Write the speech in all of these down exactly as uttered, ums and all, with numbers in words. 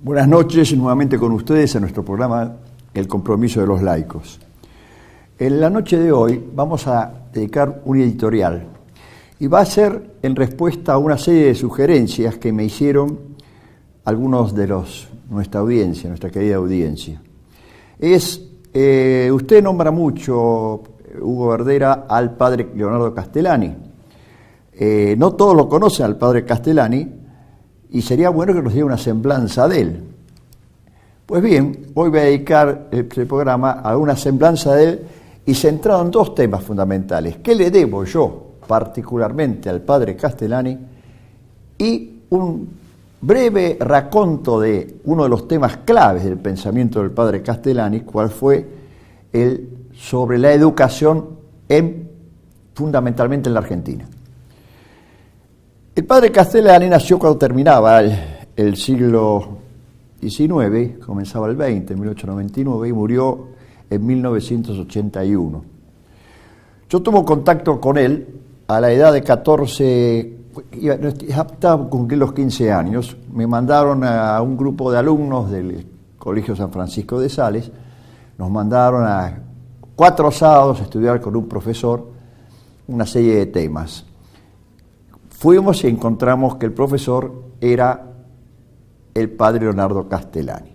Buenas noches, nuevamente con ustedes en nuestro programa El Compromiso de los Laicos. En la noche de hoy vamos a dedicar un editorial y va a ser en respuesta a una serie de sugerencias que me hicieron algunos de los nuestra audiencia, nuestra querida audiencia. Es, eh, usted nombra mucho, Hugo Verdera, al padre Leonardo Castellani. Eh, no todos lo conocen al padre Castellani, y sería bueno que nos diera una semblanza de él. Pues bien, hoy voy a dedicar este programa a una semblanza de él y centrado en dos temas fundamentales. ¿Qué le debo yo particularmente al padre Castellani? Y un breve raconto de uno de los temas claves del pensamiento del padre Castellani, cuál fue el sobre la educación en, fundamentalmente en la Argentina. El padre Castellani nació cuando terminaba el, el siglo diecinueve, comenzaba el veinte, en mil ochocientos noventa y nueve, y murió en mil novecientos ochenta y uno. Yo tuve contacto con él a la edad de catorce, ya estaba por cumplir los quince años. Me mandaron a un grupo de alumnos del Colegio San Francisco de Sales, nos mandaron a cuatro sábados a estudiar con un profesor una serie de temas. Fuimos y encontramos que el profesor era el padre Leonardo Castellani.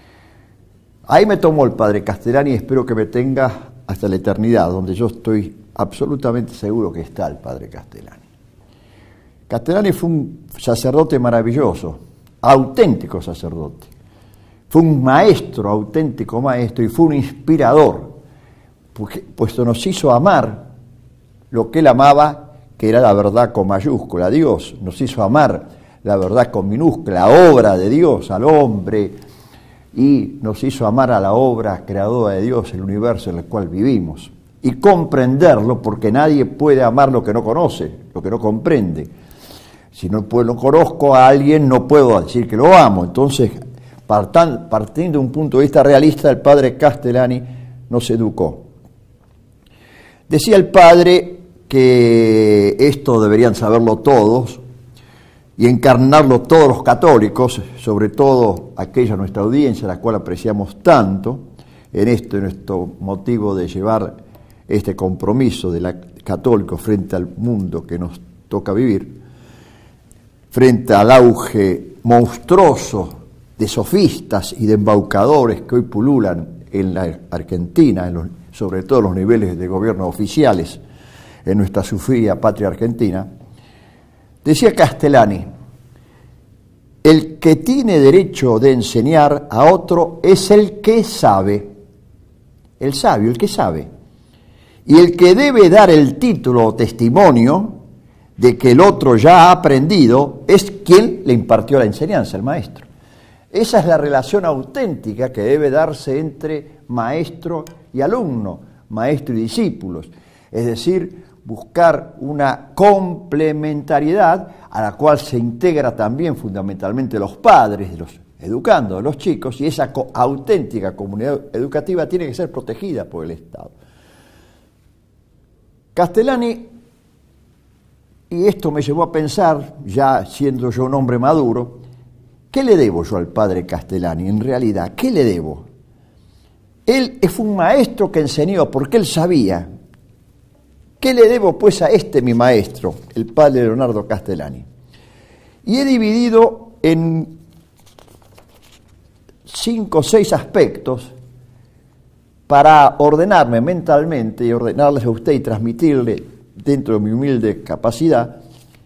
Ahí me tomó el padre Castellani y espero que me tenga hasta la eternidad, donde yo estoy absolutamente seguro que está el padre Castellani. Castellani fue un sacerdote maravilloso, auténtico sacerdote. Fue un maestro, auténtico maestro, y fue un inspirador, porque, puesto nos hizo amar lo que él amaba, que era la verdad con mayúscula, Dios. Nos hizo amar la verdad con minúscula, la obra de Dios, al hombre, y nos hizo amar a la obra creadora de Dios, el universo en el cual vivimos, y comprenderlo, porque nadie puede amar lo que no conoce, lo que no comprende. Si no, puedo, no conozco a alguien, no puedo decir que lo amo. Entonces, partan, partiendo de un punto de vista realista, el padre Castellani nos educó. Decía el padre que esto deberían saberlo todos y encarnarlo todos los católicos, sobre todo aquella nuestra audiencia, a la cual apreciamos tanto, en esto, en nuestro motivo de llevar este compromiso de la católico frente al mundo que nos toca vivir, frente al auge monstruoso de sofistas y de embaucadores que hoy pululan en la Argentina, en los, sobre todo los niveles de gobierno oficiales, en nuestra sufrida patria argentina. Decía Castellani: el que tiene derecho de enseñar a otro es el que sabe, el sabio, el que sabe, y el que debe dar el título o testimonio de que el otro ya ha aprendido es quien le impartió la enseñanza, el maestro. Esa es la relación auténtica que debe darse entre maestro y alumno, maestro y discípulos, es decir, buscar una complementariedad a la cual se integra también fundamentalmente los padres, los educandos, los chicos, y esa co- auténtica comunidad educativa tiene que ser protegida por el Estado. Castellani, y esto me llevó a pensar, ya siendo yo un hombre maduro, ¿qué le debo yo al padre Castellani? En realidad, ¿qué le debo? Él fue un maestro que enseñó porque él sabía. ¿Qué le debo pues a este mi maestro, el padre Leonardo Castellani? Y he dividido en cinco o seis aspectos para ordenarme mentalmente y ordenarles a usted y transmitirle dentro de mi humilde capacidad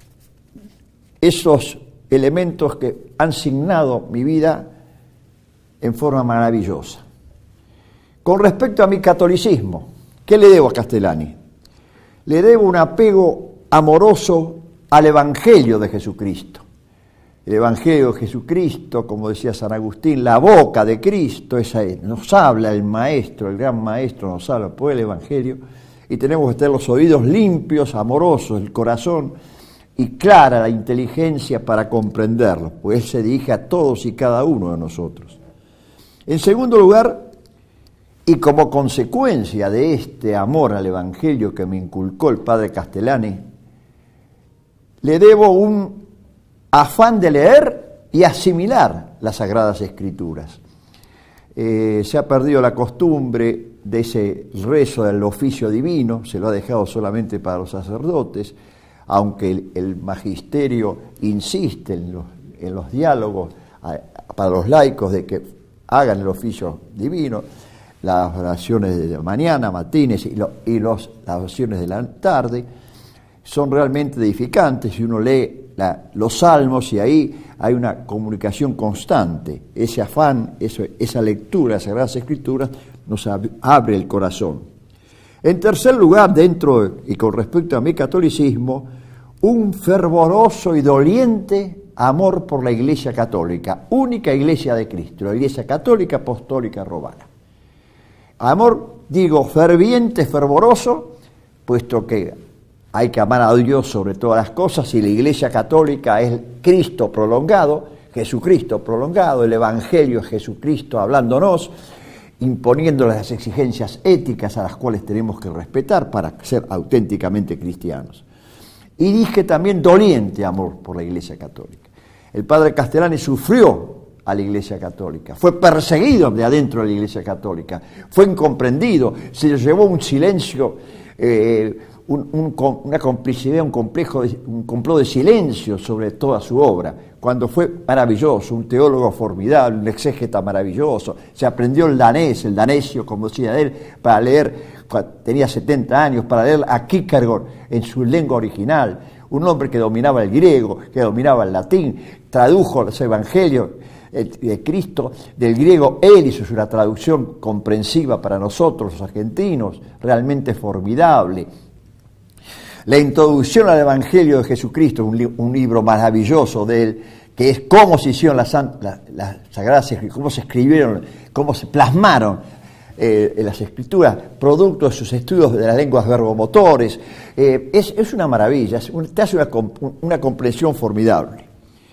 esos elementos que han signado mi vida en forma maravillosa. Con respecto a mi catolicismo, ¿qué le debo a Castellani? Le debo un apego amoroso al Evangelio de Jesucristo. El Evangelio de Jesucristo, como decía San Agustín, la boca de Cristo, esa es, nos habla el Maestro, el gran Maestro nos habla por el Evangelio, y tenemos que tener los oídos limpios, amorosos, el corazón y clara la inteligencia para comprenderlo, pues Él se dirige a todos y cada uno de nosotros. En segundo lugar, y como consecuencia de este amor al Evangelio que me inculcó el padre Castellani, le debo un afán de leer y asimilar las Sagradas Escrituras. Eh, se ha perdido la costumbre de ese rezo del oficio divino, se lo ha dejado solamente para los sacerdotes, aunque el, el magisterio insiste en los, en los diálogos a, para los laicos de que hagan el oficio divino, las oraciones de la mañana, matines y, lo, y los, las oraciones de la tarde son realmente edificantes. Si uno lee la, los salmos, y ahí hay una comunicación constante, ese afán, eso, esa lectura de las Sagradas Escrituras nos ab- abre el corazón. En tercer lugar, dentro y con respecto a mi catolicismo, un fervoroso y doliente amor por la Iglesia Católica, única Iglesia de Cristo, la Iglesia Católica Apostólica Romana. Amor, digo, ferviente, fervoroso, puesto que hay que amar a Dios sobre todas las cosas, y la Iglesia Católica es Cristo prolongado, Jesucristo prolongado, el Evangelio es Jesucristo hablándonos, imponiendo las exigencias éticas a las cuales tenemos que respetar para ser auténticamente cristianos. Y dije también doliente amor por la Iglesia Católica. El padre Castellani sufrió a la Iglesia Católica, fue perseguido de adentro de la Iglesia Católica, fue incomprendido, se le llevó un silencio, eh, un, un, una complicidad, un complejo, de, un complot de silencio sobre toda su obra, cuando fue maravilloso, un teólogo formidable, un exégeta maravilloso, se aprendió el danés, el danesio, como decía él, para leer, tenía setenta años, para leer a Kierkegaard en su lengua original, un hombre que dominaba el griego, que dominaba el latín, tradujo los evangelios de Cristo del griego, él hizo una traducción comprensiva para nosotros los argentinos, realmente formidable. La introducción al Evangelio de Jesucristo, un, li- un libro maravilloso de él, que es cómo se hicieron las, las, las Sagradas Escrituras, cómo se escribieron, cómo se plasmaron eh, en las Escrituras, producto de sus estudios de las lenguas verbomotores. Eh, es, es una maravilla, es un, te hace una, una comprensión formidable.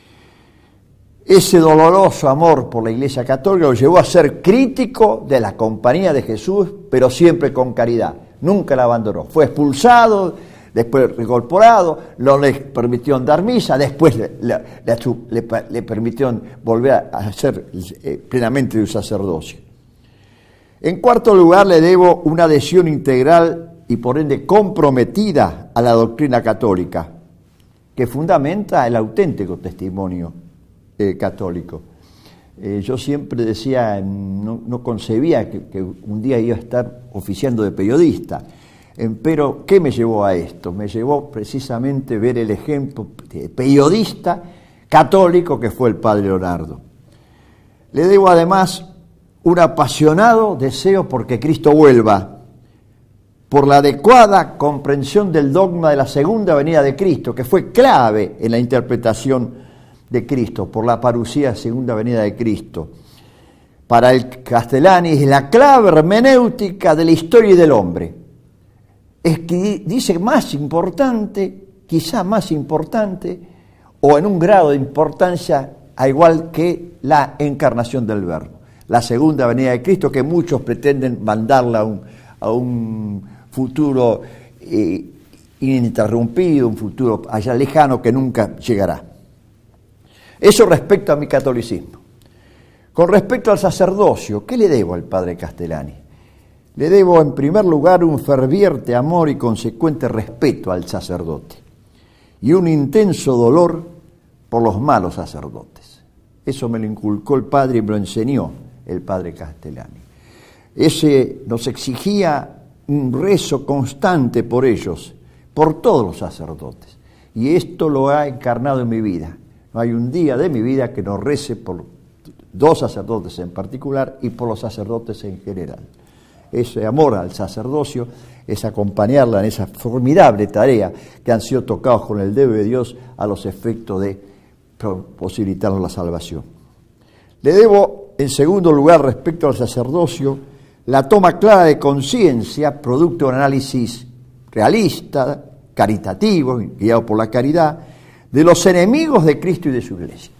Ese doloroso amor por la Iglesia Católica lo llevó a ser crítico de la compañía de Jesús, pero siempre con caridad. Nunca la abandonó. Fue expulsado, después reincorporado, no le permitieron dar misa, después le, le, le, le permitieron volver a ser eh, plenamente un sacerdocio. En cuarto lugar, le debo una adhesión integral y por ende comprometida a la doctrina católica, que fundamenta el auténtico testimonio Eh, católico. Eh, yo siempre decía, no, no concebía que, que un día iba a estar oficiando de periodista, eh, pero ¿qué me llevó a esto? Me llevó precisamente ver el ejemplo de periodista católico que fue el padre Leonardo. Le debo además un apasionado deseo porque Cristo vuelva, por la adecuada comprensión del dogma de la segunda venida de Cristo, que fue clave en la interpretación de Cristo, por la parucía, segunda venida de Cristo. Para el Castellani es la clave hermenéutica de la historia y del hombre. Es que dice más importante, quizá más importante, o en un grado de importancia a igual que la encarnación del Verbo. La segunda venida de Cristo, que muchos pretenden mandarla a un, a un futuro eh, ininterrumpido, un futuro allá lejano que nunca llegará. Eso respecto a mi catolicismo. Con respecto al sacerdocio, ¿qué le debo al padre Castellani? Le debo en primer lugar un ferviente amor y consecuente respeto al sacerdote y un intenso dolor por los malos sacerdotes. Eso me lo inculcó el padre y me lo enseñó el padre Castellani. Ese nos exigía un rezo constante por ellos, por todos los sacerdotes. Y esto lo ha encarnado en mi vida. No hay un día de mi vida que no rece por dos sacerdotes en particular y por los sacerdotes en general. Ese amor al sacerdocio es acompañarla en esa formidable tarea que han sido tocados con el dedo de Dios a los efectos de posibilitarnos la salvación. Le debo, en segundo lugar, respecto al sacerdocio, la toma clara de conciencia, producto de un análisis realista, caritativo, guiado por la caridad, de los enemigos de Cristo y de su Iglesia.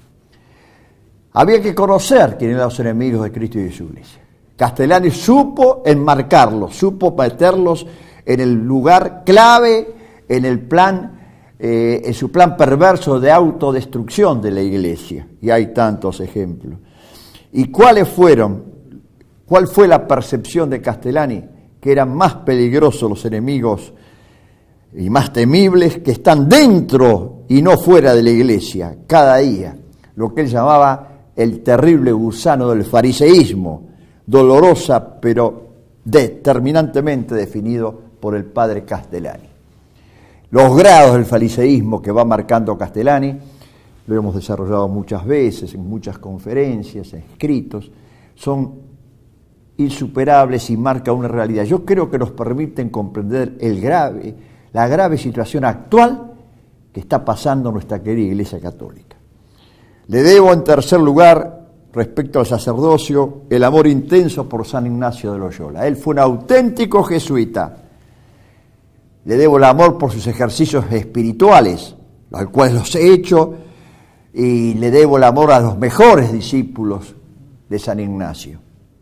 Había que conocer quiénes eran los enemigos de Cristo y de su Iglesia. Castellani supo enmarcarlos, supo meterlos en el lugar clave, en el plan eh, en su plan perverso de autodestrucción de la Iglesia, y hay tantos ejemplos. ¿Y cuáles fueron? ¿Cuál fue la percepción de Castellani? Que eran más peligrosos los enemigos y más temibles que están dentro y no fuera de la Iglesia, cada día. Lo que él llamaba el terrible gusano del fariseísmo, dolorosa pero determinantemente definido por el padre Castellani. Los grados del fariseísmo que va marcando Castellani, lo hemos desarrollado muchas veces, en muchas conferencias, en escritos, son insuperables y marcan una realidad. Yo creo que nos permiten comprender el grave, la grave situación actual que está pasando nuestra querida Iglesia Católica. Le debo, en tercer lugar, respecto al sacerdocio, el amor intenso por San Ignacio de Loyola. Él fue un auténtico jesuita. Le debo el amor por sus ejercicios espirituales, los cuales los he hecho, y le debo el amor a los mejores discípulos de San Ignacio.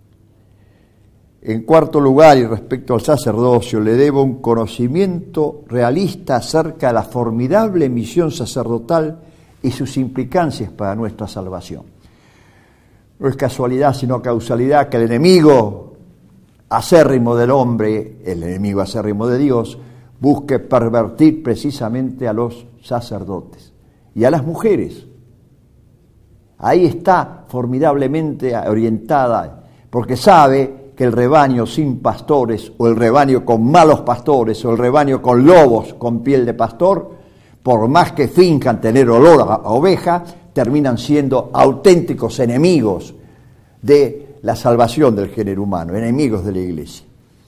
En cuarto lugar, y respecto al sacerdocio, le debo un conocimiento realista acerca de la formidable misión sacerdotal y sus implicancias para nuestra salvación. No es casualidad, sino causalidad, que el enemigo acérrimo del hombre, el enemigo acérrimo de Dios, busque pervertir precisamente a los sacerdotes y a las mujeres. Ahí está formidablemente orientada, porque sabe que el rebaño sin pastores, o el rebaño con malos pastores, o el rebaño con lobos con piel de pastor, por más que finjan tener olor a oveja, terminan siendo auténticos enemigos de la salvación del género humano, enemigos de la Iglesia.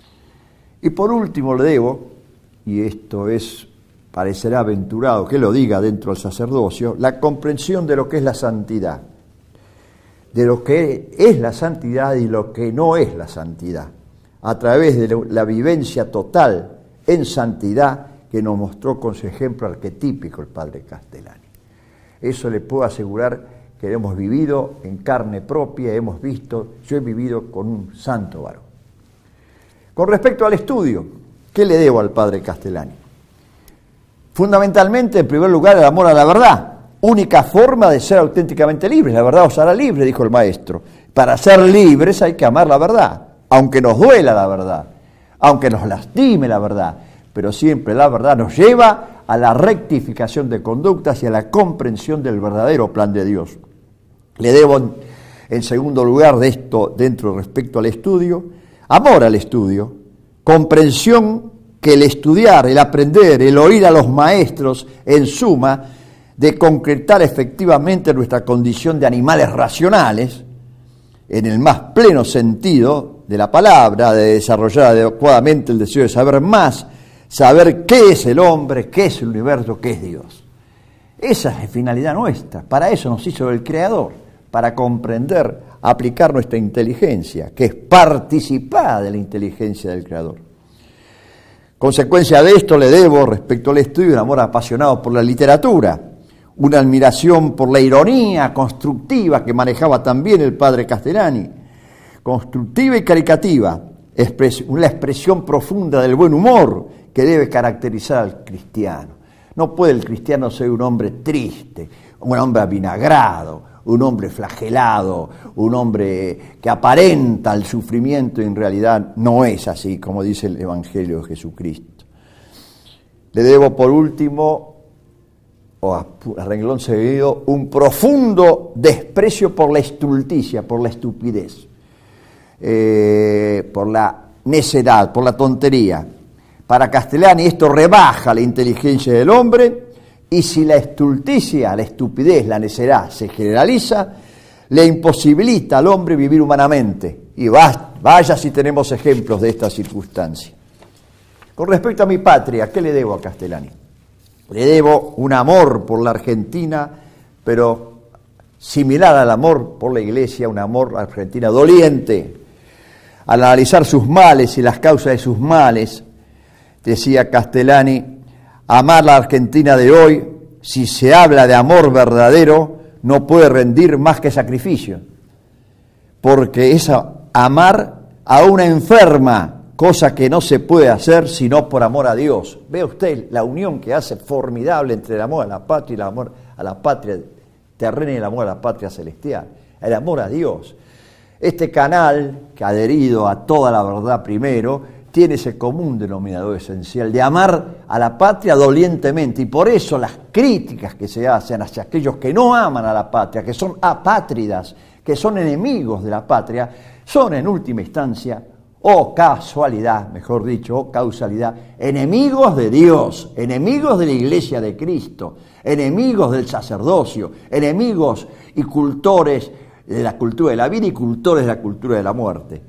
Y por último le debo, y esto es, parecerá aventurado que lo diga dentro del sacerdocio, la comprensión de lo que es la santidad, de lo que es la santidad y lo que no es la santidad, a través de la vivencia total en santidad que nos mostró con su ejemplo arquetípico el padre Castellani. Eso le puedo asegurar que hemos vivido en carne propia, hemos visto, yo he vivido con un santo varón. Con respecto al estudio, ¿qué le debo al padre Castellani? Fundamentalmente, en primer lugar, el amor a la verdad, única forma de ser auténticamente libres. La verdad os hará libre, dijo el maestro. Para ser libres hay que amar la verdad, aunque nos duela la verdad, aunque nos lastime la verdad, pero siempre la verdad nos lleva a la rectificación de conductas y a la comprensión del verdadero plan de Dios. Le debo, en segundo lugar, de esto, dentro respecto al estudio, amor al estudio, comprensión que el estudiar, el aprender, el oír a los maestros, en suma, de concretar efectivamente nuestra condición de animales racionales, en el más pleno sentido de la palabra, de desarrollar adecuadamente el deseo de saber más, saber qué es el hombre, qué es el universo, qué es Dios. Esa es la finalidad nuestra, para eso nos hizo el Creador, para comprender, aplicar nuestra inteligencia, que es participada de la inteligencia del Creador. Consecuencia de esto le debo, respecto al estudio, un amor apasionado por la literatura, una admiración por la ironía constructiva que manejaba también el padre Castellani, constructiva y caricativa, una expresión profunda del buen humor que debe caracterizar al cristiano. No puede el cristiano ser un hombre triste, un hombre avinagrado, un hombre flagelado, un hombre que aparenta el sufrimiento y en realidad no es así, como dice el Evangelio de Jesucristo. Le debo por último, o a, a renglón seguido, un profundo desprecio por la estulticia, por la estupidez, eh, por la necedad, por la tontería. Para Castellani esto rebaja la inteligencia del hombre, y si la estulticia, la estupidez, la necedad se generaliza, le imposibilita al hombre vivir humanamente. Y va, vaya si tenemos ejemplos de esta circunstancia. Con respecto a mi patria, ¿qué le debo a Castellani? Le debo un amor por la Argentina, pero similar al amor por la Iglesia, un amor a la Argentina doliente. Al analizar sus males y las causas de sus males, decía Castellani, amar la Argentina de hoy, si se habla de amor verdadero, no puede rendir más que sacrificio, porque es amar a una enferma cosa que no se puede hacer sino por amor a Dios. Ve usted la unión que hace formidable entre el amor a la patria y el amor a la patria terrena y el amor a la patria celestial, el amor a Dios. Este canal, que adherido a toda la verdad primero, tiene ese común denominador esencial de amar a la patria dolientemente, y por eso las críticas que se hacen hacia aquellos que no aman a la patria, que son apátridas, que son enemigos de la patria, son en última instancia, o casualidad, mejor dicho, o causalidad, enemigos de Dios, enemigos de la Iglesia de Cristo, enemigos del sacerdocio, enemigos y cultores de la cultura de la vida y cultores de la cultura de la muerte.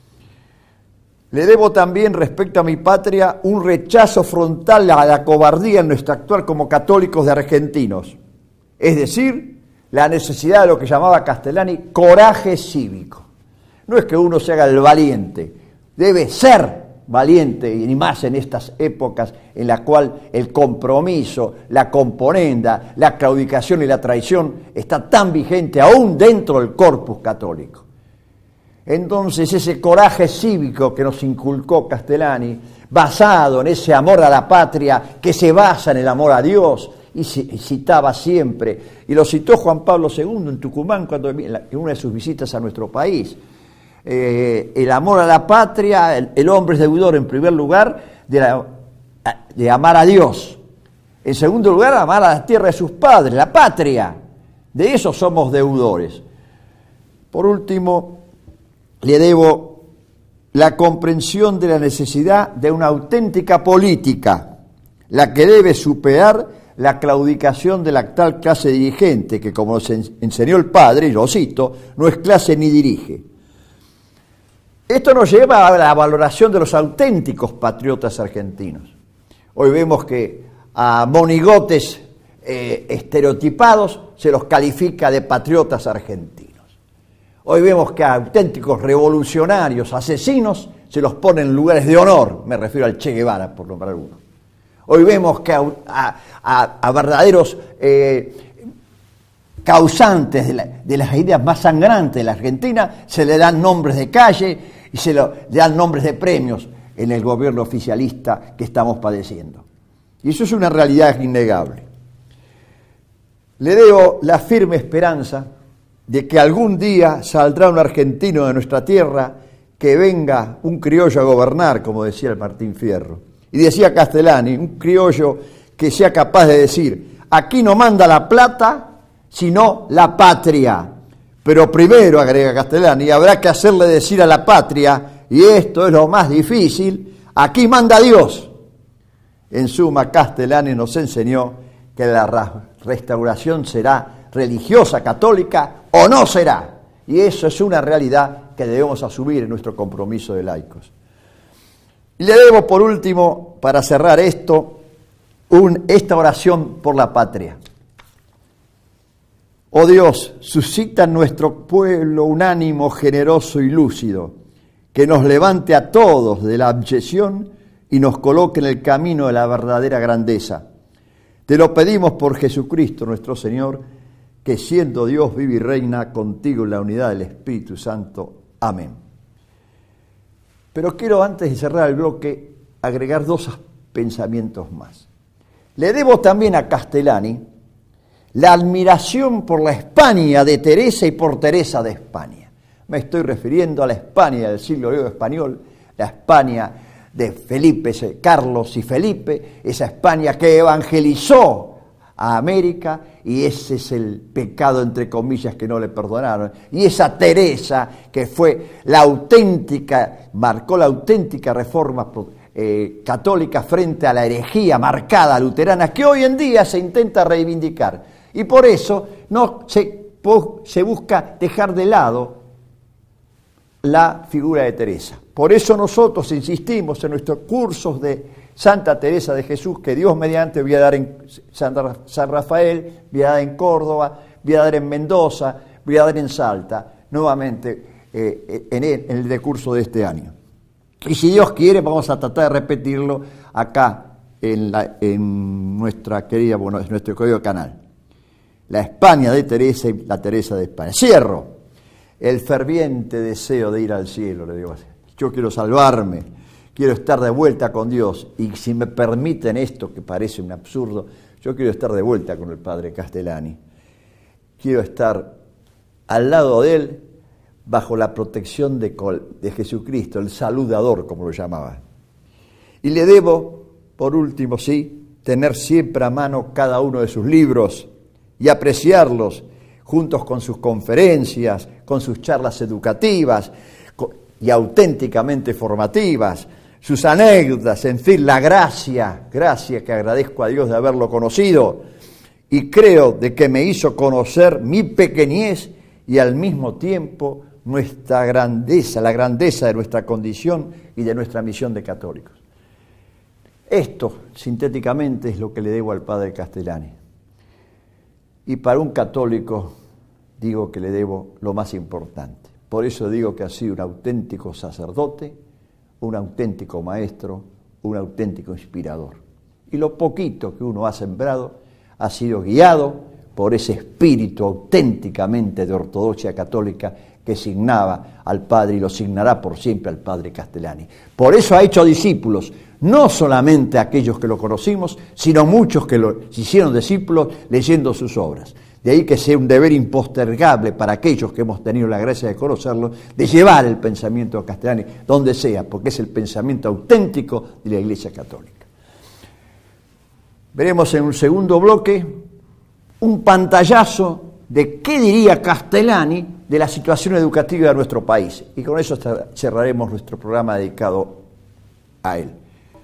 Le debo también, respecto a mi patria, un rechazo frontal a la cobardía en nuestro actuar como católicos de argentinos, es decir, la necesidad de lo que llamaba Castellani coraje cívico. No es que uno se haga el valiente, debe ser valiente, y más en estas épocas en la cual el compromiso, la componenda, la claudicación y la traición está tan vigente aún dentro del corpus católico. Entonces ese coraje cívico que nos inculcó Castellani, basado en ese amor a la patria que se basa en el amor a Dios, y citaba siempre, y lo citó Juan Pablo segundo en Tucumán cuando en una de sus visitas a nuestro país, eh, el amor a la patria, el, el hombre es deudor en primer lugar de, la, de amar a Dios, en segundo lugar amar a la tierra de sus padres, la patria, de eso somos deudores. Por último, le debo la comprensión de la necesidad de una auténtica política, la que debe superar la claudicación de la actual clase dirigente, que como nos enseñó el padre, y lo cito, no es clase ni dirige. Esto nos lleva a la valoración de los auténticos patriotas argentinos. Hoy vemos que a monigotes eh, estereotipados se los califica de patriotas argentinos. Hoy vemos que a auténticos revolucionarios, asesinos, se los pone en lugares de honor, me refiero al Che Guevara, por nombrar uno. Hoy vemos que a, a, a, a verdaderos eh, causantes de, la, de las ideas más sangrantes de la Argentina se le dan nombres de calle y se lo, le dan nombres de premios en el gobierno oficialista que estamos padeciendo. Y eso es una realidad innegable. Le debo la firme esperanza de que algún día saldrá un argentino de nuestra tierra que venga un criollo a gobernar, como decía el Martín Fierro. Y decía Castellani, un criollo que sea capaz de decir, aquí no manda la plata, sino la patria. Pero primero, agrega Castellani, habrá que hacerle decir a la patria, y esto es lo más difícil, aquí manda Dios. En suma, Castellani nos enseñó que la restauración será religiosa, católica, o no será. Y eso es una realidad que debemos asumir en nuestro compromiso de laicos. Y le debo, por último, para cerrar esto, un, esta oración por la patria. Oh Dios, suscita en nuestro pueblo un ánimo generoso y lúcido, que nos levante a todos de la abyección y nos coloque en el camino de la verdadera grandeza. Te lo pedimos por Jesucristo nuestro Señor, que siendo Dios vive y reina contigo en la unidad del Espíritu Santo. Amén. Pero quiero, antes de cerrar el bloque, agregar dos pensamientos más. Le debo también a Castellani la admiración por la España de Teresa y por Teresa de España. Me estoy refiriendo a la España del siglo español, la España de Felipe, Carlos y Felipe, esa España que evangelizó a América, y ese es el pecado, entre comillas, que no le perdonaron. Y esa Teresa, que fue la auténtica, marcó la auténtica reforma eh, católica frente a la herejía marcada luterana, que hoy en día se intenta reivindicar. Y por eso no se, se busca dejar de lado la figura de Teresa. Por eso nosotros insistimos en nuestros cursos de Santa Teresa de Jesús, que Dios mediante voy a dar en San Rafael, voy a dar en Córdoba, voy a dar en Mendoza, voy a dar en Salta, nuevamente eh, en, el, en el decurso de este año. Y si Dios quiere, vamos a tratar de repetirlo acá en, la, en nuestra querida, bueno, en nuestro querido canal. La España de Teresa y la Teresa de España. Cierro. El ferviente deseo de ir al cielo, le digo así. Yo quiero salvarme, quiero estar de vuelta con Dios, y si me permiten esto, que parece un absurdo, yo quiero estar de vuelta con el Padre Castellani. Quiero estar al lado de Él, bajo la protección de, de Jesucristo, el saludador, como lo llamaba. Y le debo, por último, sí, tener siempre a mano cada uno de sus libros y apreciarlos, juntos con sus conferencias, con sus charlas educativas y auténticamente formativas, sus anécdotas, en fin, la gracia, gracia que agradezco a Dios de haberlo conocido, y creo de que me hizo conocer mi pequeñez y al mismo tiempo nuestra grandeza, la grandeza de nuestra condición y de nuestra misión de católicos. Esto, sintéticamente, es lo que le debo al Padre Castellani. Y para un católico digo que le debo lo más importante. Por eso digo que ha sido un auténtico sacerdote, un auténtico maestro, un auténtico inspirador. Y lo poquito que uno ha sembrado ha sido guiado por ese espíritu auténticamente de ortodoxia católica que signaba al Padre y lo signará por siempre al Padre Castellani. Por eso ha hecho discípulos, no solamente aquellos que lo conocimos, sino muchos que lo hicieron discípulos leyendo sus obras. De ahí que sea un deber impostergable para aquellos que hemos tenido la gracia de conocerlo, de llevar el pensamiento de Castellani donde sea, porque es el pensamiento auténtico de la Iglesia Católica. Veremos en un segundo bloque un pantallazo de qué diría Castellani de la situación educativa de nuestro país. Y con eso cerraremos nuestro programa dedicado a él.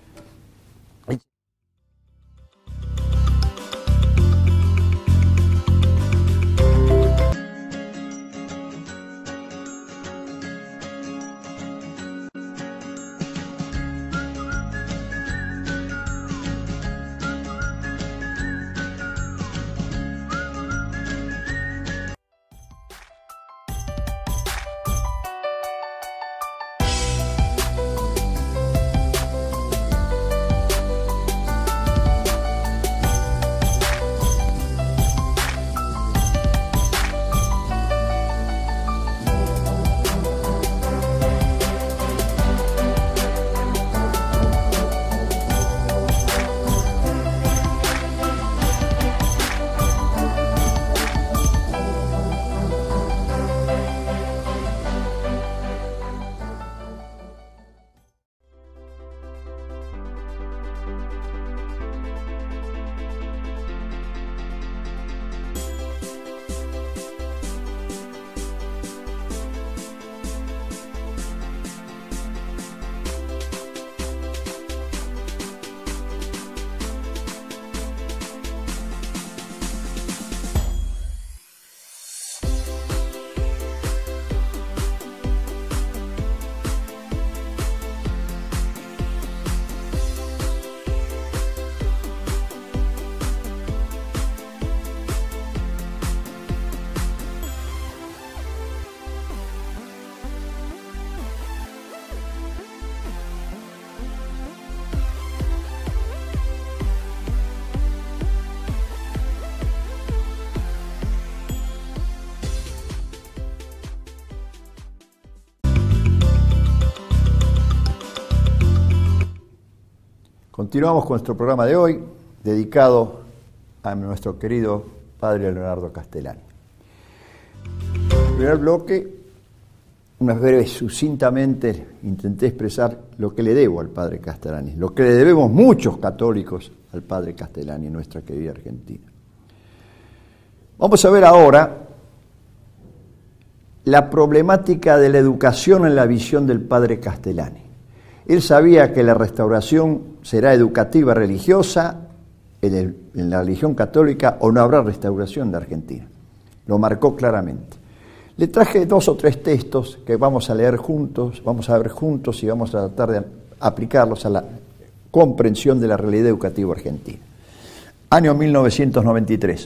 Continuamos con nuestro programa de hoy, dedicado a nuestro querido Padre Leonardo Castellani. En el primer bloque, unas breves, sucintamente, intenté expresar lo que le debo al Padre Castellani, lo que le debemos muchos católicos al Padre Castellani en nuestra querida Argentina. Vamos a ver ahora la problemática de la educación en la visión del Padre Castellani. Él sabía que la restauración será educativa religiosa en, el, en la religión católica o no habrá restauración de Argentina. Lo marcó claramente. Le traje dos o tres textos que vamos a leer juntos, vamos a ver juntos y vamos a tratar de aplicarlos a la comprensión de la realidad educativa argentina. Año mil novecientos noventa y tres.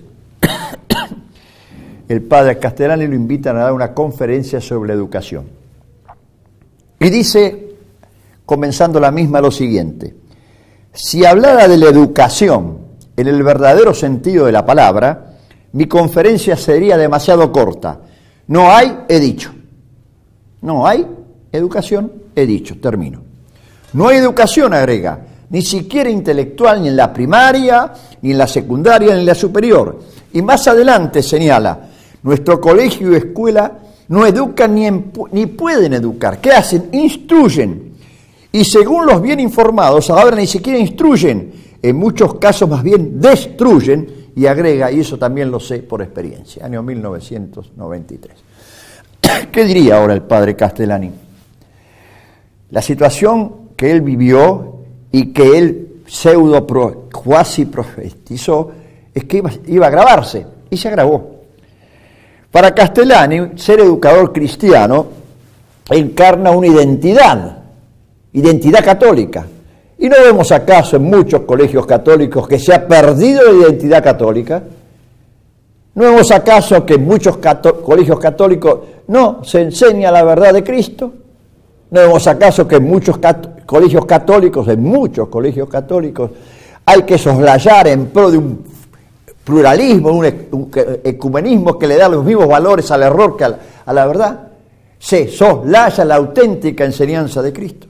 El padre Castellani lo invitan a dar una conferencia sobre la educación. Y dice, comenzando la misma, lo siguiente: si hablara de la educación en el verdadero sentido de la palabra, mi conferencia sería demasiado corta. No hay, he dicho. No hay educación, he dicho. Termino. No hay educación, agrega, ni siquiera intelectual, ni en la primaria, ni en la secundaria, ni en la superior. Y más adelante señala, nuestro colegio y escuela no educan ni, en, ni pueden educar. ¿Qué hacen? Instruyen. Y según los bien informados, ahora ni siquiera instruyen. En muchos casos más bien destruyen. Y agrega, y eso también lo sé por experiencia, año mil novecientos noventa y tres. ¿Qué diría ahora el padre Castellani? La situación que él vivió y que él pseudo pro, cuasi profetizó es que iba, iba a agravarse, y se agravó. Para Castellani, ser educador cristiano encarna una identidad, identidad católica. ¿Y no vemos acaso en muchos colegios católicos que se ha perdido la identidad católica? ¿No vemos acaso que en muchos cató- colegios católicos no se enseña la verdad de Cristo? ¿No vemos acaso que en muchos cat- colegios católicos, en muchos colegios católicos, hay que soslayar en pro de un pluralismo, un, e- un ecumenismo que le da los mismos valores al error que a la, a la verdad? Se soslaya la auténtica enseñanza de Cristo.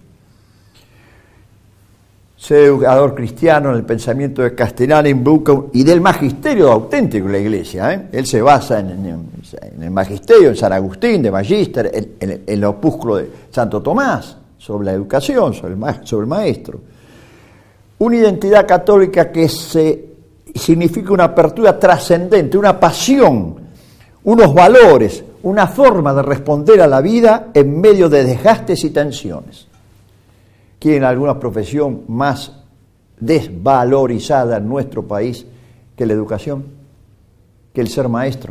Ser educador cristiano en el pensamiento de Castellani y del magisterio auténtico de la Iglesia. ¿eh? Él se basa en, en, en el magisterio, en San Agustín, de Magíster, en, en, en el opúsculo de Santo Tomás, sobre la educación, sobre el, sobre el maestro. Una identidad católica que se, significa una apertura trascendente, una pasión, unos valores, una forma de responder a la vida en medio de desgastes y tensiones. ¿Quieren alguna profesión más desvalorizada en nuestro país que la educación? Que el ser maestro.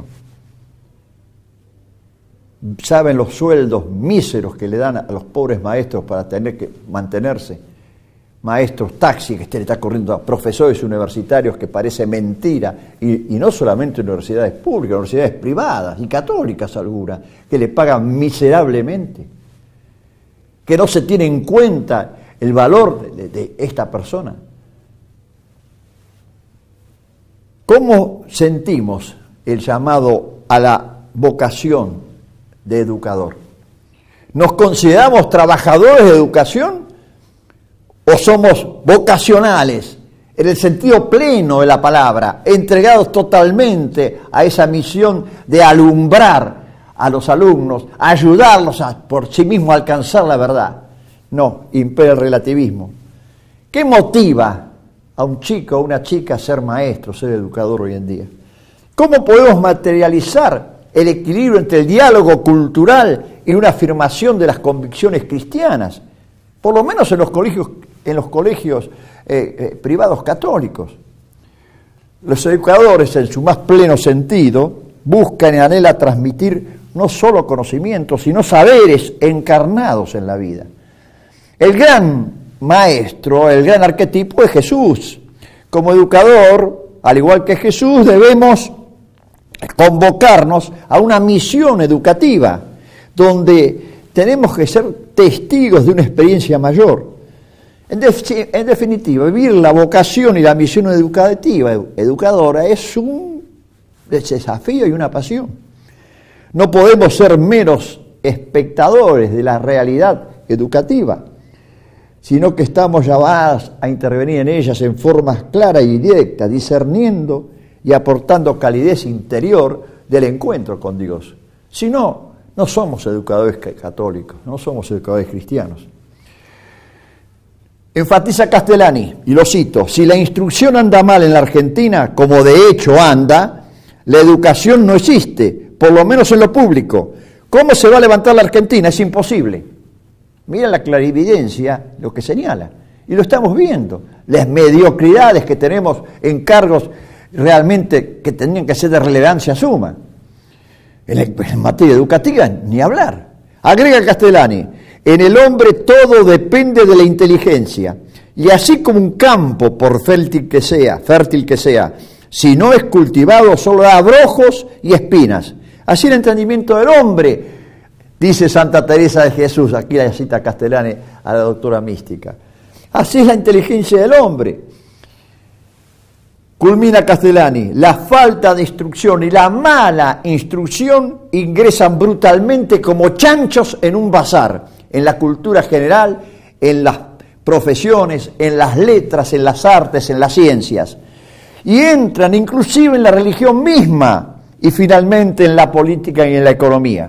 ¿Saben los sueldos míseros que le dan a los pobres maestros para tener que mantenerse? Maestros taxi, que le está corriendo a profesores universitarios, que parece mentira, y, y no solamente universidades públicas, universidades privadas y católicas algunas, que le pagan miserablemente, que no se tiene en cuenta el valor de, de esta persona. ¿Cómo sentimos el llamado a la vocación de educador? ¿Nos consideramos trabajadores de educación o somos vocacionales en el sentido pleno de la palabra, entregados totalmente a esa misión de alumbrar a los alumnos, a ayudarlos a por sí mismos a alcanzar la verdad? No, impera el relativismo. ¿Qué motiva a un chico o una chica a ser maestro, ser educador hoy en día? ¿Cómo podemos materializar el equilibrio entre el diálogo cultural y una afirmación de las convicciones cristianas? Por lo menos en los colegios, en los colegios eh, eh, privados católicos. Los educadores, en su más pleno sentido, buscan y anhelan transmitir no solo conocimientos, sino saberes encarnados en la vida. El gran maestro, el gran arquetipo es Jesús. Como educador, al igual que Jesús, debemos convocarnos a una misión educativa, donde tenemos que ser testigos de una experiencia mayor. En, de, en definitiva, vivir la vocación y la misión educativa, educadora, es un desafío y una pasión. No podemos ser meros espectadores de la realidad educativa, sino que estamos llamados a intervenir en ellas en forma clara y directa, discerniendo y aportando calidez interior del encuentro con Dios. Si no, no somos educadores católicos, no somos educadores cristianos. Enfatiza Castellani, y lo cito: si la instrucción anda mal en la Argentina, como de hecho anda, la educación no existe, por lo menos en lo público. ¿Cómo se va a levantar la Argentina? Es imposible. Mira la clarividencia, lo que señala. Y lo estamos viendo. Las mediocridades que tenemos en cargos realmente que tendrían que ser de relevancia suma. En, en materia educativa, ni hablar. Agrega Castellani: en el hombre todo depende de la inteligencia. Y así como un campo, por fértil que sea, fértil que sea, si no es cultivado, solo da abrojos y espinas. Así el entendimiento del hombre, dice Santa Teresa de Jesús, aquí la cita Castellani a la doctora mística. Así es la inteligencia del hombre. Culmina Castellani: la falta de instrucción y la mala instrucción ingresan brutalmente como chanchos en un bazar, en la cultura general, en las profesiones, en las letras, en las artes, en las ciencias. Y entran inclusive en la religión misma y finalmente en la política y en la economía.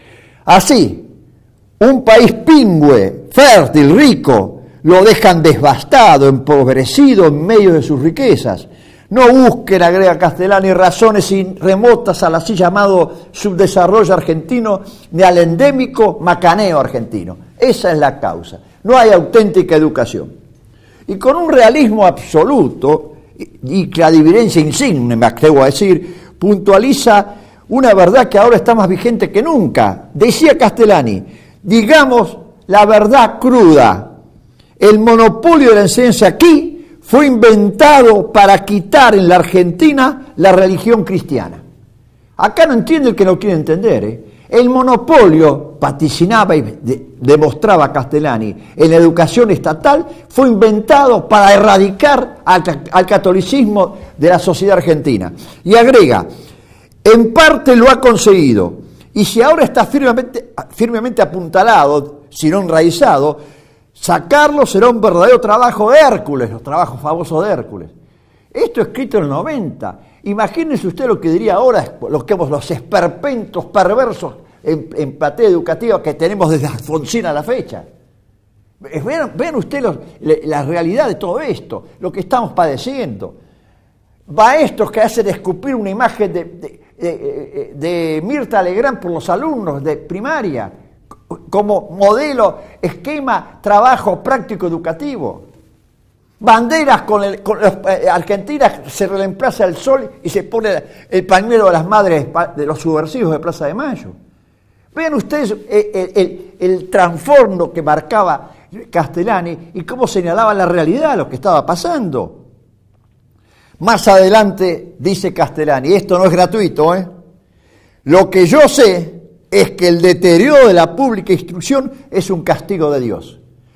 Así, un país pingüe, fértil, rico, lo dejan devastado, empobrecido en medio de sus riquezas. No busquen, agrega Castellani, razones remotas al así llamado subdesarrollo argentino ni al endémico macaneo argentino. Esa es la causa. No hay auténtica educación. Y con un realismo absoluto y clarividencia insigne, me atrevo a decir, puntualiza una verdad que ahora está más vigente que nunca. Decía Castellani, digamos la verdad cruda. El monopolio de la enseñanza aquí fue inventado para quitar en la Argentina la religión cristiana. Acá no entiende el que no quiere entender. ¿eh? El monopolio, vaticinaba y de, demostraba Castellani, en la educación estatal fue inventado para erradicar al, al catolicismo de la sociedad argentina. Y agrega, en parte lo ha conseguido, y si ahora está firmemente, firmemente apuntalado, si no enraizado, sacarlo será un verdadero trabajo de Hércules, los trabajos famosos de Hércules. Esto escrito en el noventa. Imagínense usted lo que diría ahora los, que, los esperpentos perversos en, en platea educativa que tenemos desde Alfonsín a la fecha. Vean, vean ustedes los, la realidad de todo esto, lo que estamos padeciendo. Maestros que hacen escupir una imagen de, de, de, de Mirta Legrand por los alumnos de primaria, como modelo, esquema, trabajo práctico educativo. Banderas con, el, con los, eh, Argentina se reemplaza el sol y se pone el pañuelo de las madres de los subversivos de Plaza de Mayo. Vean ustedes el, el, el trasfondo que marcaba Castellani y cómo señalaba la realidad, lo que estaba pasando. Más adelante dice Castellani, esto no es gratuito, ¿eh? Lo que yo sé es que el deterioro de la pública instrucción es un castigo de Dios.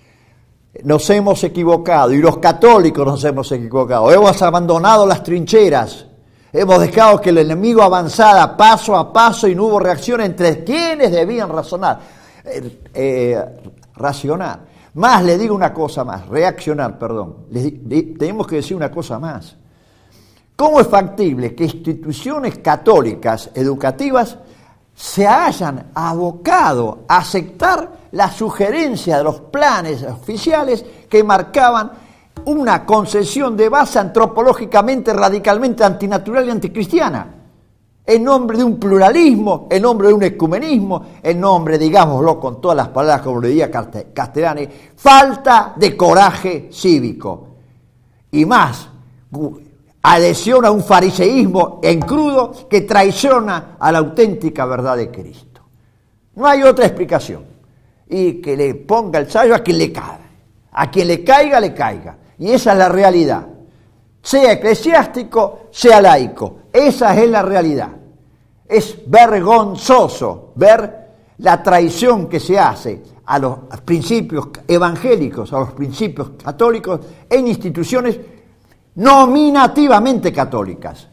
Nos hemos equivocado, y los católicos nos hemos equivocado. Hemos abandonado las trincheras, hemos dejado que el enemigo avanzara paso a paso y no hubo reacción entre quienes debían razonar, eh, eh, racionar. Más le digo una cosa más, reaccionar, perdón. Le, le, tenemos que decir una cosa más. ¿Cómo es factible que instituciones católicas educativas se hayan abocado a aceptar la sugerencia de los planes oficiales que marcaban una concesión de base antropológicamente radicalmente antinatural y anticristiana, en nombre de un pluralismo, en nombre de un ecumenismo, en nombre, digámoslo con todas las palabras como le diría Castellani, falta de coraje cívico y más, adhesión a un fariseísmo en crudo que traiciona a la auténtica verdad de Cristo. No hay otra explicación. Y que le ponga el sallo a quien le caiga. A quien le caiga, le caiga. Y esa es la realidad. Sea eclesiástico, sea laico. Esa es la realidad. Es vergonzoso ver la traición que se hace a los principios evangélicos, a los principios católicos en instituciones nominativamente católicas.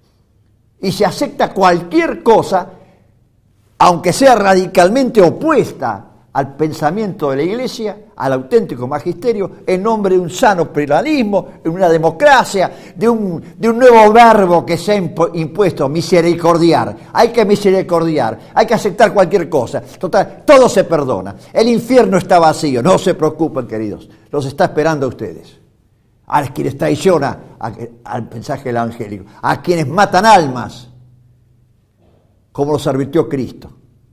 Y se acepta cualquier cosa, aunque sea radicalmente opuesta al pensamiento de la Iglesia, al auténtico magisterio, en nombre de un sano pluralismo, de una democracia, de un, de un nuevo verbo que se ha impuesto, misericordiar. Hay que misericordiar, hay que aceptar cualquier cosa. Total, todo se perdona. El infierno está vacío, no se preocupen, queridos, los está esperando a ustedes. A quienes traicionan al mensaje evangélico, a quienes matan almas, como los advirtió Cristo.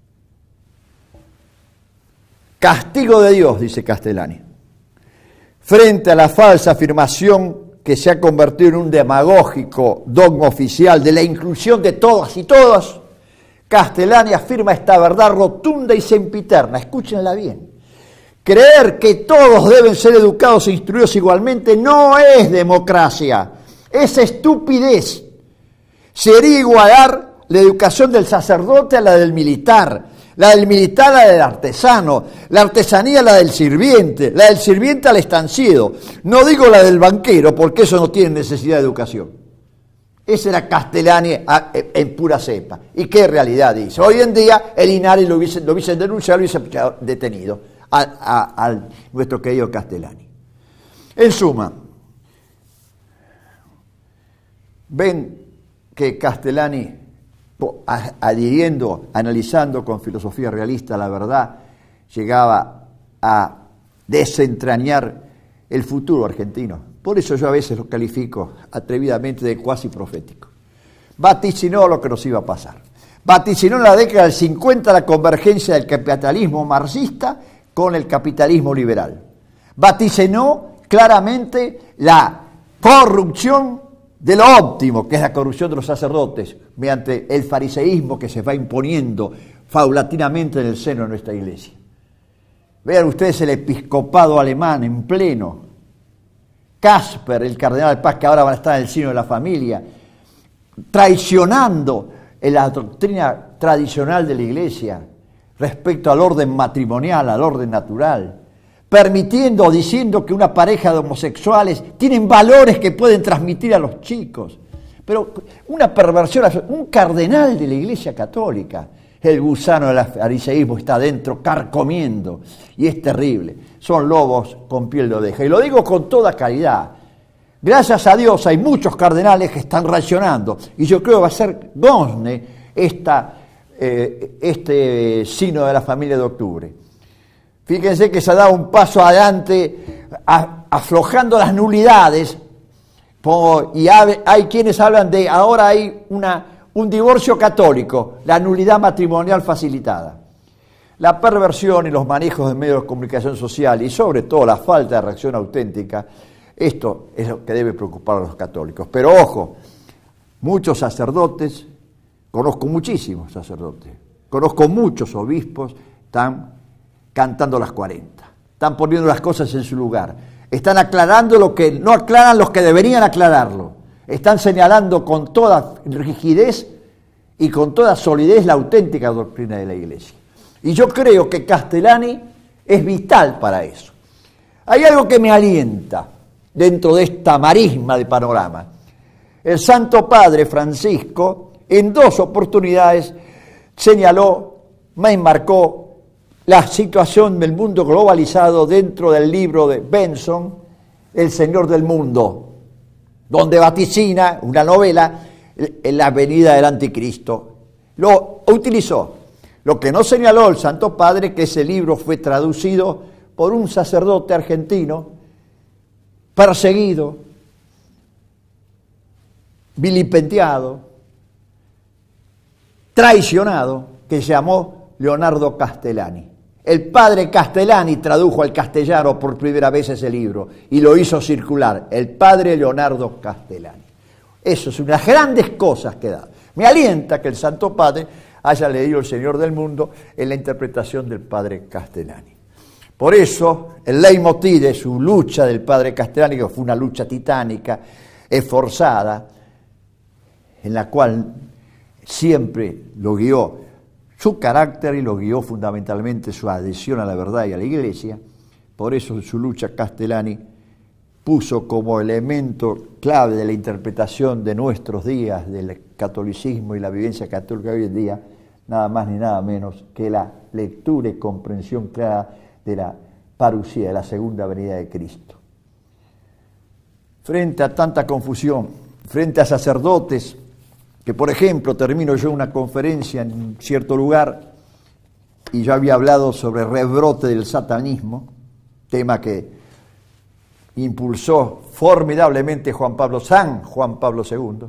Castigo de Dios, dice Castellani. Frente a la falsa afirmación que se ha convertido en un demagógico dogma oficial de la inclusión de todas y todos, Castellani afirma esta verdad rotunda y sempiterna. Escúchenla bien. Creer que todos deben ser educados e instruidos igualmente no es democracia, es estupidez. Sería igualar la educación del sacerdote a la del militar, la del militar a la del artesano, la artesanía a la del sirviente, la del sirviente al estanciero. No digo la del banquero, porque eso no tiene necesidad de educación. Ese era Castellani en pura cepa. ¿Y qué realidad dice? Hoy en día el INARI lo hubiese, lo hubiese denunciado, lo hubiese detenido a, a, a nuestro querido Castellani. En suma, ven que Castellani, adhiriendo, analizando con filosofía realista la verdad, llegaba a desentrañar el futuro argentino. Por eso yo a veces lo califico atrevidamente de cuasi profético. Vaticinó lo que nos iba a pasar. Vaticinó en la década del cincuenta la convergencia del capitalismo marxista con el capitalismo liberal. Vaticinó claramente la corrupción de lo óptimo, que es la corrupción de los sacerdotes, mediante el fariseísmo que se va imponiendo paulatinamente en el seno de nuestra iglesia. Vean ustedes el episcopado alemán en pleno. Casper, el cardenal Paz, que ahora va a estar en el seno de la familia, traicionando en la doctrina tradicional de la iglesia respecto al orden matrimonial, al orden natural, permitiendo o diciendo que una pareja de homosexuales tienen valores que pueden transmitir a los chicos. Pero una perversión, un cardenal de la Iglesia Católica, el gusano del fariseísmo está adentro carcomiendo, y es terrible. Son lobos con piel de oveja. Y lo digo con toda caridad. Gracias a Dios hay muchos cardenales que están reaccionando, y yo creo que va a ser gozne esta, eh, este sino de la familia de octubre. Fíjense que se ha dado un paso adelante a, aflojando las nulidades, por, y hay, hay quienes hablan de ahora hay una, un divorcio católico, la nulidad matrimonial facilitada. La perversión y los manejos de medios de comunicación social y sobre todo la falta de reacción auténtica, esto es lo que debe preocupar a los católicos. Pero ojo, muchos sacerdotes, conozco muchísimos sacerdotes, conozco muchos obispos, están cantando las cuarenta, están poniendo las cosas en su lugar, están aclarando lo que no aclaran los que deberían aclararlo, están señalando con toda rigidez y con toda solidez la auténtica doctrina de la Iglesia. Y yo creo que Castellani es vital para eso. Hay algo que me alienta dentro de esta marisma de panorama. El Santo Padre Francisco en dos oportunidades señaló, me enmarcó la situación del mundo globalizado dentro del libro de Benson, El Señor del Mundo, donde vaticina una novela en la venida del anticristo. Lo utilizó. Lo que no señaló el Santo Padre, que ese libro fue traducido por un sacerdote argentino, perseguido, vilipendiado, traicionado, que se llamó Leonardo Castellani. El padre Castellani tradujo al castellano por primera vez ese libro y lo hizo circular, el padre Leonardo Castellani. Eso es una de las grandes cosas que da. Me alienta que el Santo Padre haya leído El Señor del Mundo en la interpretación del padre Castellani. Por eso, el leitmotiv de su lucha del padre Castellani, que fue una lucha titánica, esforzada, en la cual siempre lo guió su carácter y lo guió fundamentalmente su adhesión a la verdad y a la Iglesia. Por eso en su lucha Castellani puso como elemento clave de la interpretación de nuestros días, del catolicismo y la vivencia católica hoy en día, nada más ni nada menos que la lectura y comprensión clara de la parucía, de la segunda venida de Cristo. Frente a tanta confusión, frente a sacerdotes, que por ejemplo termino yo una conferencia en cierto lugar y yo había hablado sobre rebrote del satanismo, tema que impulsó formidablemente Juan Pablo, San Juan Pablo segundo,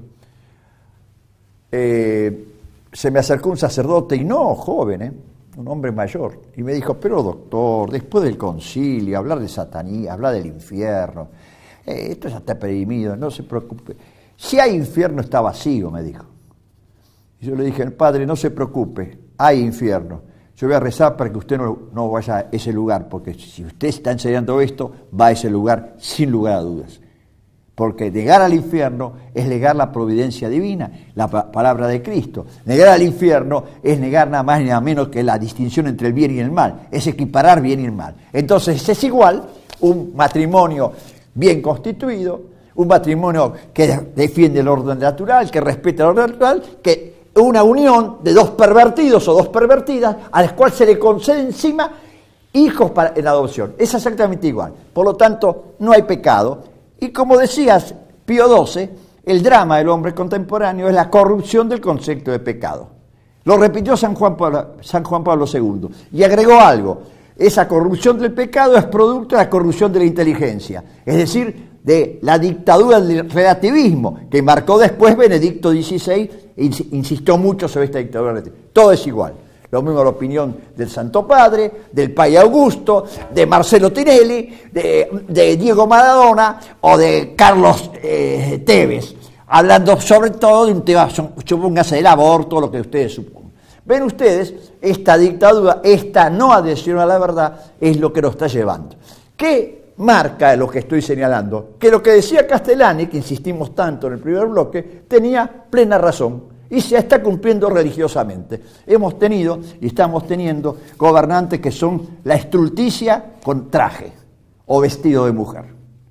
eh, se me acercó un sacerdote, y no joven, eh, un hombre mayor, y me dijo, pero doctor, después del concilio, hablar de satanía, hablar del infierno, eh, esto ya está perimido, no se preocupe. Si hay infierno está vacío, me dijo. Y yo le dije, padre, no se preocupe, hay infierno. Yo voy a rezar para que usted no, no vaya a ese lugar, porque si usted está enseñando esto, va a ese lugar sin lugar a dudas. Porque negar al infierno es negar la providencia divina, la pa- palabra de Cristo. Negar al infierno es negar nada más ni nada menos que la distinción entre el bien y el mal, es equiparar bien y el mal. Entonces es igual un matrimonio bien constituido, un matrimonio que defiende el orden natural, que respeta el orden natural, que una unión de dos pervertidos o dos pervertidas a las cuales se le concede encima hijos para, en adopción. Es exactamente igual. Por lo tanto, no hay pecado. Y como decías, Pío doce, el drama del hombre contemporáneo es la corrupción del concepto de pecado. Lo repitió San Juan Pablo, San Juan Pablo segundo y agregó algo. Esa corrupción del pecado es producto de la corrupción de la inteligencia, es decir, de la dictadura del relativismo que marcó después Benedicto dieciséis e insistió mucho sobre esta dictadura. Todo es igual. Lo mismo la opinión del Santo Padre, del Papa Augusto, de Marcelo Tinelli, de, de Diego Maradona o de Carlos eh, Tevez, hablando sobre todo de un tema, supóngase, del aborto, lo que ustedes supongan. Ven ustedes, esta dictadura, esta no adhesión a la verdad es lo que nos está llevando. ¿Qué marca lo que estoy señalando? Que lo que decía Castellani, que insistimos tanto en el primer bloque, tenía plena razón. Y se está cumpliendo religiosamente. Hemos tenido y estamos teniendo gobernantes que son la estulticia con traje o vestido de mujer.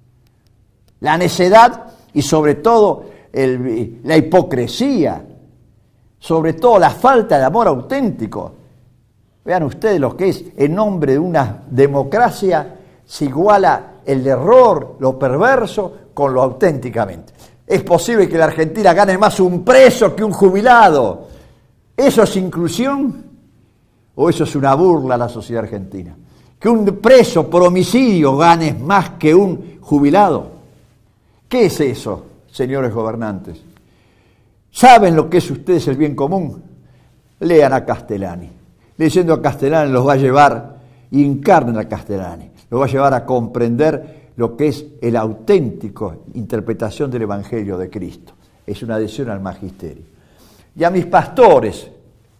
La necedad y sobre todo el, la hipocresía, sobre todo la falta de amor auténtico. Vean ustedes lo que es, en nombre de una democracia se iguala el error, lo perverso, con lo auténticamente. Es posible que la Argentina gane más un preso que un jubilado. ¿Eso es inclusión? ¿O eso es una burla a la sociedad argentina? ¿Que un preso por homicidio gane más que un jubilado? ¿Qué es eso, señores gobernantes? ¿Saben lo que es ustedes el bien común? Lean a Castellani. Leyendo a Castellani los va a llevar, encarnen a Castellani, los va a llevar a comprender lo que es el auténtico interpretación del Evangelio de Cristo. Es una adhesión al magisterio. Y a mis pastores,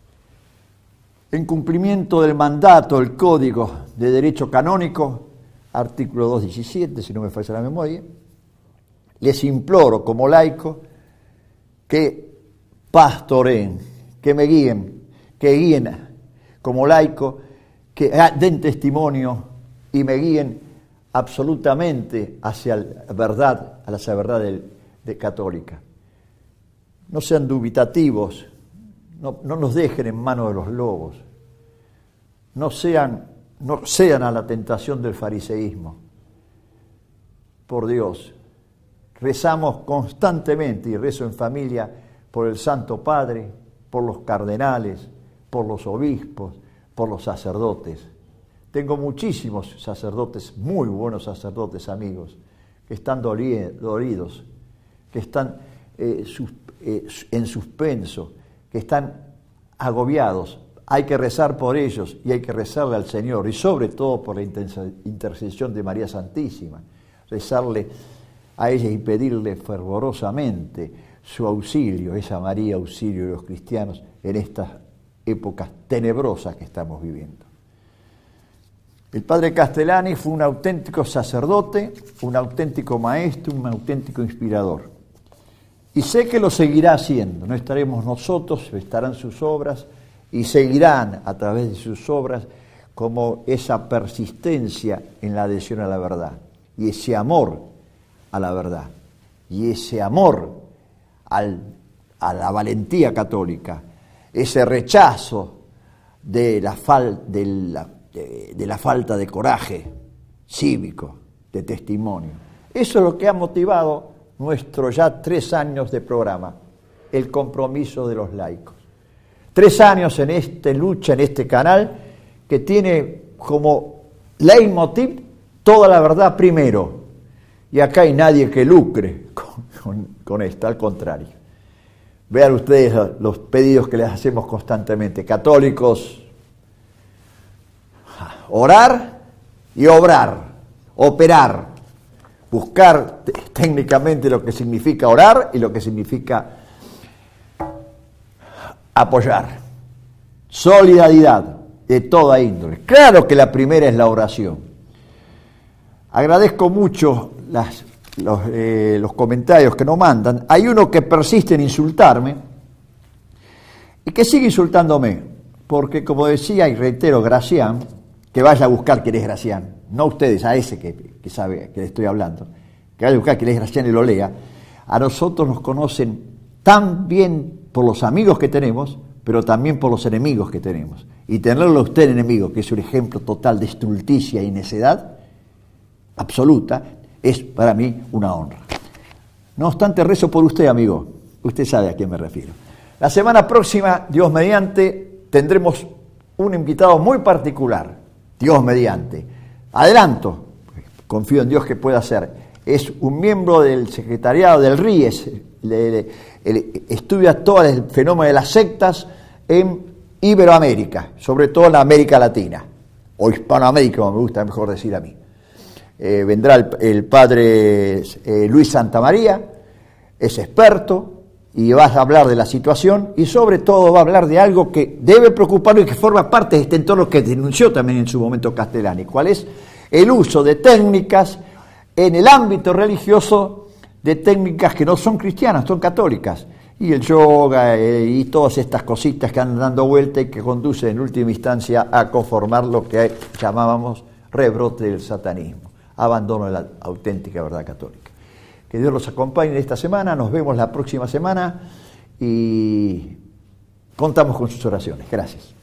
en cumplimiento del mandato del Código de Derecho Canónico, artículo doscientos diecisiete, si no me falla la memoria, les imploro como laico que pastoreen, que me guíen, que guíen como laico, que den testimonio y me guíen absolutamente hacia la verdad, hacia la verdad de, de católica. No sean dubitativos, no, no nos dejen en manos de los lobos, no sean, no sean a la tentación del fariseísmo. Por Dios, rezamos constantemente y rezo en familia por el Santo Padre, por los cardenales, por los obispos, por los sacerdotes. Tengo muchísimos sacerdotes, muy buenos sacerdotes amigos, que están dolidos, que están eh, sus, eh, en suspenso, que están agobiados. Hay que rezar por ellos y hay que rezarle al Señor, y sobre todo por la intercesión de María Santísima, rezarle a ella y pedirle fervorosamente su auxilio, esa María auxilio de los cristianos en estas épocas tenebrosas que estamos viviendo. El padre Castellani fue un auténtico sacerdote, un auténtico maestro, un auténtico inspirador. Y sé que lo seguirá haciendo. No estaremos nosotros, estarán sus obras y seguirán a través de sus obras como esa persistencia en la adhesión a la verdad y ese amor a la verdad y ese amor al, a la valentía católica, ese rechazo de la falta de la De, de la falta de coraje cívico, de testimonio. Eso es lo que ha motivado nuestro ya tres años de programa, el compromiso de los laicos. Tres años en esta lucha, en este canal, que tiene como leitmotiv toda la verdad primero. Y acá hay nadie que lucre con, con, con esto, al contrario. Vean ustedes los pedidos que les hacemos constantemente. Católicos, orar y obrar, operar, buscar t- técnicamente lo que significa orar y lo que significa apoyar. Solidaridad de toda índole. Claro que la primera es la oración. Agradezco mucho las, los, eh, los comentarios que nos mandan. Hay uno que persiste en insultarme y que sigue insultándome, porque como decía y reitero Gracián, que vaya a buscar quién es Gracián, no ustedes, a ese que, que sabe que le estoy hablando, que vaya a buscar quién es Gracián y lo lea. A nosotros nos conocen tan bien por los amigos que tenemos, pero también por los enemigos que tenemos. y tenerlo a usted enemigo, que es un ejemplo total de estulticia y necedad absoluta, es para mí una honra. No obstante, rezo por usted, amigo. Usted sabe a quién me refiero. La semana próxima, Dios mediante, tendremos un invitado muy particular. Dios mediante. Adelanto, confío en Dios que pueda ser. Es un miembro del secretariado del R I E S, le, le, le, estudia todo el fenómeno de las sectas en Iberoamérica, sobre todo en la América Latina, o Hispanoamérica, como me gusta mejor decir a mí. Eh, vendrá el, el padre eh, Luis Santamaría, es experto, y va a hablar de la situación, y sobre todo va a hablar de algo que debe preocuparlo y que forma parte de este entorno que denunció también en su momento Castellani, cuál es el uso de técnicas en el ámbito religioso, de técnicas que no son cristianas, son católicas, y el yoga eh, y todas estas cositas que andan dando vuelta y que conducen en última instancia a conformar lo que llamábamos rebrote del satanismo, abandono de la auténtica verdad católica. Que Dios los acompañe esta semana, nos vemos la próxima semana y contamos con sus oraciones. Gracias.